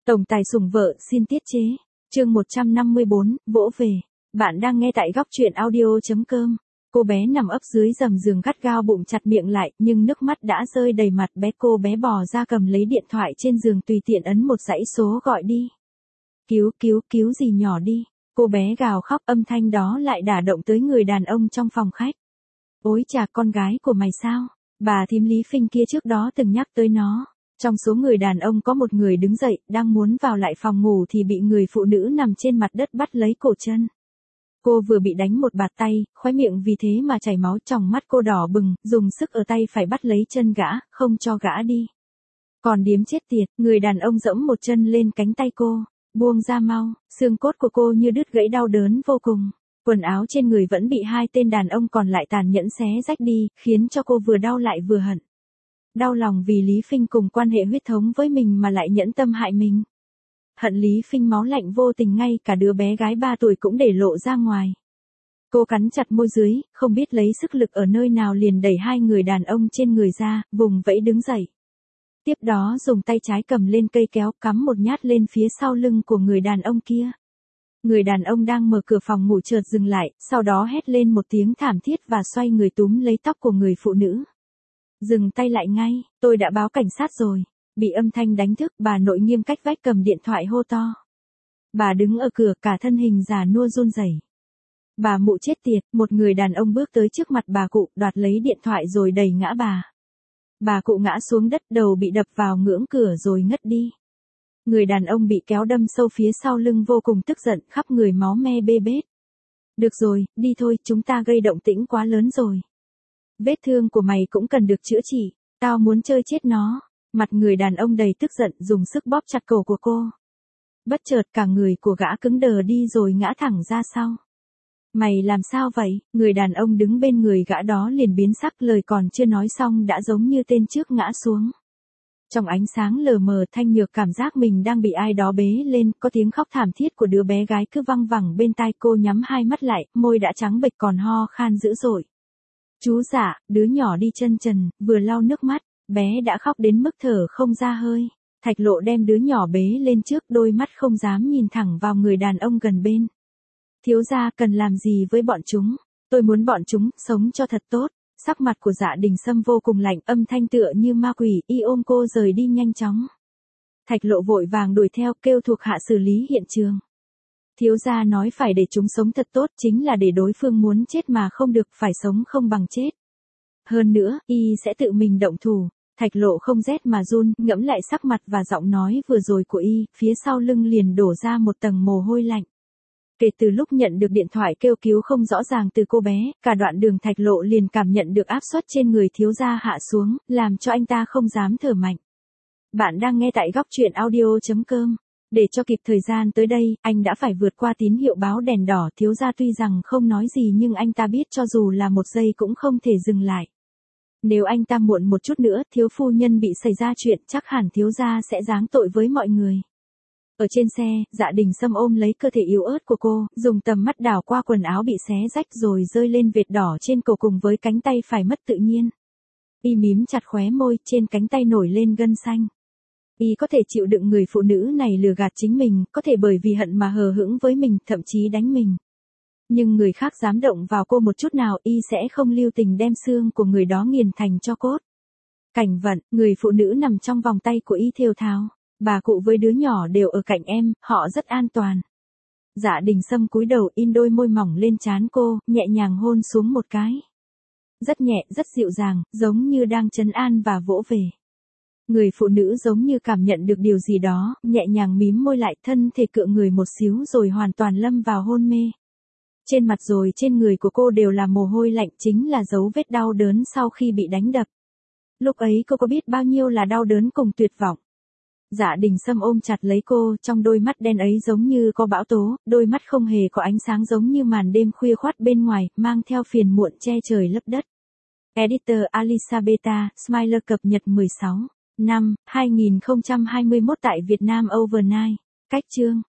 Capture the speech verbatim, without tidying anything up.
Tổng tài sủng vợ xin tiết chế. Chương một trăm năm mươi bốn, vỗ về. Bạn đang nghe tại góc truyện audio chấm com. Cô bé nằm ấp dưới gầm giường gắt gao bụng chặt miệng lại, nhưng nước mắt đã rơi đầy mặt bé. Cô bé bò ra cầm lấy điện thoại trên giường tùy tiện ấn một dãy số gọi đi. Cứu cứu cứu gì nhỏ đi. Cô bé gào khóc, âm thanh đó lại đả động tới người đàn ông trong phòng khách. Ôi chà, con gái của mày sao? Bà thím Lý Phinh kia trước đó từng nhắc tới nó. Trong số người đàn ông có một người đứng dậy, đang muốn vào lại phòng ngủ thì bị người phụ nữ nằm trên mặt đất bắt lấy cổ chân. Cô vừa bị đánh một bạt tay, khóe miệng vì thế mà chảy máu, tròng mắt cô đỏ bừng, dùng sức ở tay phải bắt lấy chân gã, không cho gã đi. Còn điếm chết tiệt, người đàn ông giẫm một chân lên cánh tay cô, buông ra mau, xương cốt của cô như đứt gãy đau đớn vô cùng. Quần áo trên người vẫn bị hai tên đàn ông còn lại tàn nhẫn xé rách đi, khiến cho cô vừa đau lại vừa hận. Đau lòng vì Lý Phinh cùng quan hệ huyết thống với mình mà lại nhẫn tâm hại mình. Hận Lý Phinh máu lạnh vô tình, ngay cả đứa bé gái ba tuổi cũng để lộ ra ngoài. Cô cắn chặt môi dưới, không biết lấy sức lực ở nơi nào liền đẩy hai người đàn ông trên người ra, vùng vẫy đứng dậy. Tiếp đó dùng tay trái cầm lên cây kéo, cắm một nhát lên phía sau lưng của người đàn ông kia. Người đàn ông đang mở cửa phòng ngủ chợt dừng lại, sau đó hét lên một tiếng thảm thiết và xoay người túm lấy tóc của người phụ nữ. Dừng tay lại ngay, tôi đã báo cảnh sát rồi. Bị âm thanh đánh thức, bà nội nghiêm cách vách cầm điện thoại hô to. Bà đứng ở cửa, cả thân hình già nua run rẩy. Bà mụ chết tiệt, một người đàn ông bước tới trước mặt bà cụ, đoạt lấy điện thoại rồi đẩy ngã bà. Bà cụ ngã xuống đất, đầu bị đập vào ngưỡng cửa rồi ngất đi. Người đàn ông bị kéo đâm sâu phía sau lưng vô cùng tức giận, khắp người máu me bê bết. Được rồi, đi thôi, chúng ta gây động tĩnh quá lớn rồi. Vết thương của mày cũng cần được chữa trị, tao muốn chơi chết nó. Mặt người đàn ông đầy tức giận, dùng sức bóp chặt cổ của cô. Bất chợt cả người của gã cứng đờ đi rồi ngã thẳng ra sau. Mày làm sao vậy? Người đàn ông đứng bên người gã đó liền biến sắc, lời còn chưa nói xong đã giống như tên trước ngã xuống. Trong ánh sáng lờ mờ, Thanh Nhược cảm giác mình đang bị ai đó bế lên, có tiếng khóc thảm thiết của đứa bé gái cứ văng vẳng bên tai cô. Nhắm hai mắt lại, môi đã trắng bệch còn ho khan dữ dội. Chú dạ, đứa nhỏ đi chân trần, vừa lau nước mắt, bé đã khóc đến mức thở không ra hơi. Thạch Lộ đem đứa nhỏ bế lên trước, đôi mắt không dám nhìn thẳng vào người đàn ông gần bên. Thiếu gia cần làm gì với bọn chúng? Tôi muốn bọn chúng sống cho thật tốt. Sắc mặt của Dạ Đình Sâm vô cùng lạnh, âm thanh tựa như ma quỷ, y ôm cô rời đi nhanh chóng. Thạch Lộ vội vàng đuổi theo, kêu thuộc hạ xử lý hiện trường. Thiếu gia nói phải để chúng sống thật tốt, chính là để đối phương muốn chết mà không được, phải sống không bằng chết. Hơn nữa, y sẽ tự mình động thủ. Thạch Lộ không rét mà run, ngẫm lại sắc mặt và giọng nói vừa rồi của y, phía sau lưng liền đổ ra một tầng mồ hôi lạnh. Kể từ lúc nhận được điện thoại kêu cứu không rõ ràng từ cô bé, cả đoạn đường Thạch Lộ liền cảm nhận được áp suất trên người thiếu gia hạ xuống, làm cho anh ta không dám thở mạnh. Bạn đang nghe tại góc truyện audio chấm com. Để cho kịp thời gian tới đây, anh đã phải vượt qua tín hiệu báo đèn đỏ. Thiếu gia tuy rằng không nói gì nhưng anh ta biết cho dù là một giây cũng không thể dừng lại. Nếu anh ta muộn một chút nữa, thiếu phu nhân bị xảy ra chuyện, chắc hẳn thiếu gia sẽ giáng tội với mọi người. Ở trên xe, Dạ Đình Sâm ôm lấy cơ thể yếu ớt của cô, dùng tầm mắt đảo qua quần áo bị xé rách rồi rơi lên vệt đỏ trên cổ cùng với cánh tay phải mất tự nhiên. Y mím chặt khóe môi, trên cánh tay nổi lên gân xanh. Y có thể chịu đựng người phụ nữ này lừa gạt chính mình, có thể bởi vì hận mà hờ hững với mình, thậm chí đánh mình. Nhưng người khác dám động vào cô một chút nào, y sẽ không lưu tình đem xương của người đó nghiền thành tro cốt. Cảnh vận, người phụ nữ nằm trong vòng tay của y thều thào. Bà cụ với đứa nhỏ đều ở cạnh em, họ rất an toàn. Dạ Đình Sâm cúi đầu, in đôi môi mỏng lên trán cô, nhẹ nhàng hôn xuống một cái. Rất nhẹ, rất dịu dàng, giống như đang trấn an và vỗ về. Người phụ nữ giống như cảm nhận được điều gì đó, nhẹ nhàng mím môi lại, thân thể cựa người một xíu rồi hoàn toàn lâm vào hôn mê. Trên mặt rồi trên người của cô đều là mồ hôi lạnh, chính là dấu vết đau đớn sau khi bị đánh đập. Lúc ấy cô có biết bao nhiêu là đau đớn cùng tuyệt vọng. Dạ Đình Sâm ôm chặt lấy cô, trong đôi mắt đen ấy giống như có bão tố, đôi mắt không hề có ánh sáng, giống như màn đêm khuya khoắt bên ngoài, mang theo phiền muộn che trời lấp đất. Editor Elisabetta, Smiler cập nhật mười sáu, năm, hai nghìn không trăm hai mươi mốt tại Việt Nam Overnight. Cách chương